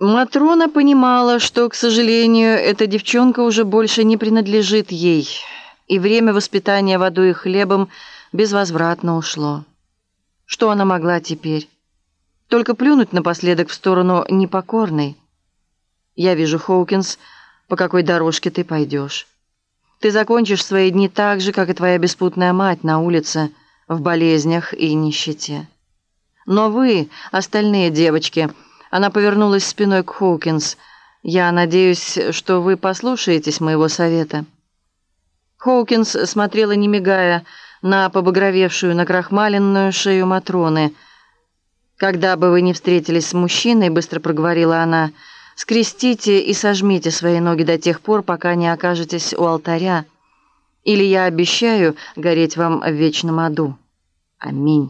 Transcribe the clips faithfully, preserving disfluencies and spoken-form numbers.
Матрона понимала, что, к сожалению, эта девчонка уже больше не принадлежит ей, и время воспитания водой и хлебом безвозвратно ушло. Что она могла теперь? Только плюнуть напоследок в сторону непокорной. «Я вижу, Хоукинс, по какой дорожке ты пойдешь. Ты закончишь свои дни так же, как и твоя беспутная мать на улице, в болезнях и нищете. Но вы, остальные девочки...» Она повернулась спиной к Хоукинс. «Я надеюсь, что вы послушаетесь моего совета». Хоукинс смотрела, не мигая, на побагровевшую, накрахмаленную шею Матроны. «Когда бы вы ни встретились с мужчиной, — быстро проговорила она, — скрестите и сожмите свои ноги до тех пор, пока не окажетесь у алтаря. Или я обещаю гореть вам в вечном аду. Аминь».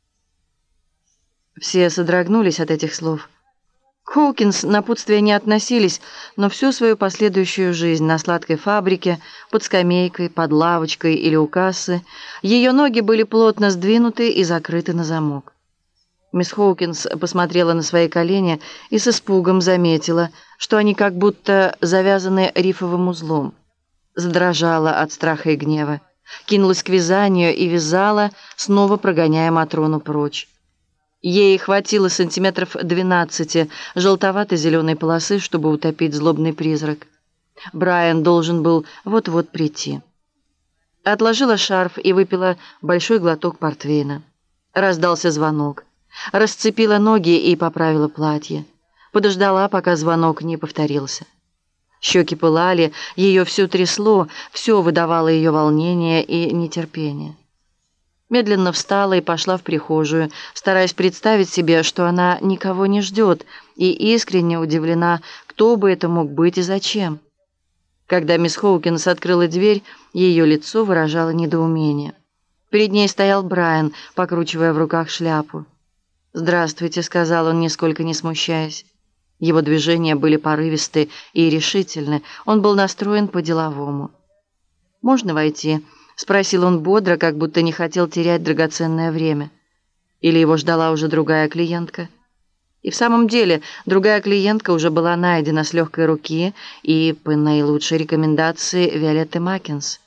Все содрогнулись от этих слов. К Хоукинс напутствия не относились, но всю свою последующую жизнь на сладкой фабрике, под скамейкой, под лавочкой или у кассы ее ноги были плотно сдвинуты и закрыты на замок. Мисс Хоукинс посмотрела на свои колени и с испугом заметила, что они как будто завязаны рифовым узлом. Задрожала от страха и гнева, кинулась к вязанию и вязала, снова прогоняя Матрону прочь. Ей хватило сантиметров двенадцати желтовато-зеленой полосы, чтобы утопить злобный призрак. Брайан должен был вот-вот прийти. Отложила шарф и выпила большой глоток портвейна. Раздался звонок. Расцепила ноги и поправила платье. Подождала, пока звонок не повторился. Щеки пылали, ее все трясло, все выдавало ее волнение и нетерпение. Медленно встала и пошла в прихожую, стараясь представить себе, что она никого не ждет, и искренне удивлена, кто бы это мог быть и зачем. Когда мисс Хоукинс открыла дверь, ее лицо выражало недоумение. Перед ней стоял Брайан, покручивая в руках шляпу. «Здравствуйте», — сказал он, нисколько не смущаясь. Его движения были порывисты и решительны, он был настроен по-деловому. «Можно войти?» — спросил он бодро, как будто не хотел терять драгоценное время. Или его ждала уже другая клиентка? И в самом деле, другая клиентка уже была найдена с легкой руки и по наилучшей рекомендации Виолетты Маккинс.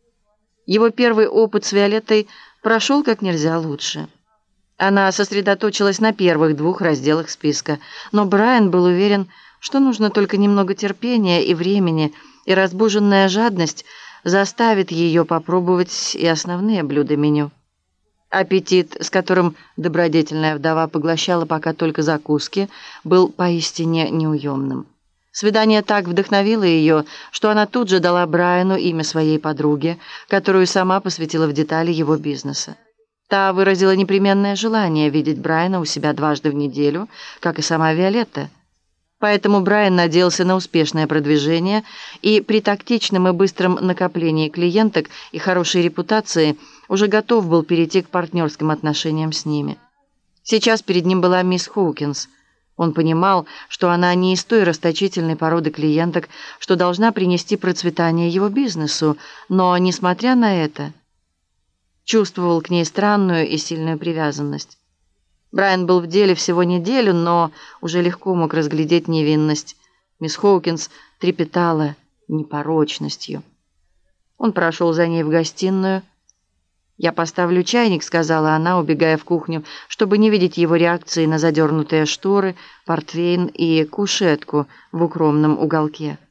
Его первый опыт с Виолеттой прошел как нельзя лучше. Она сосредоточилась на первых двух разделах списка, но Брайан был уверен, что нужно только немного терпения и времени, и разбуженная жадность заставит ее попробовать и основные блюда меню. Аппетит, с которым добродетельная вдова поглощала пока только закуски, был поистине неуемным. Свидание так вдохновило ее, что она тут же дала Брайану имя своей подруги, которую сама посвятила в детали его бизнеса. Та выразила непременное желание видеть Брайана у себя дважды в неделю, как и сама Виолетта. Поэтому Брайан надеялся на успешное продвижение и при тактичном и быстром накоплении клиенток и хорошей репутации уже готов был перейти к партнерским отношениям с ними. Сейчас перед ним была мисс Хоукинс. Он понимал, что она не из той расточительной породы клиенток, что должна принести процветание его бизнесу, но, несмотря на это, чувствовал к ней странную и сильную привязанность. Брайан был в деле всего неделю, но уже легко мог разглядеть невинность. Мисс Хоукинс трепетала непорочностью. Он прошел за ней в гостиную. «Я поставлю чайник», — сказала она, убегая в кухню, чтобы не видеть его реакции на задернутые шторы, портвейн и кушетку в укромном уголке.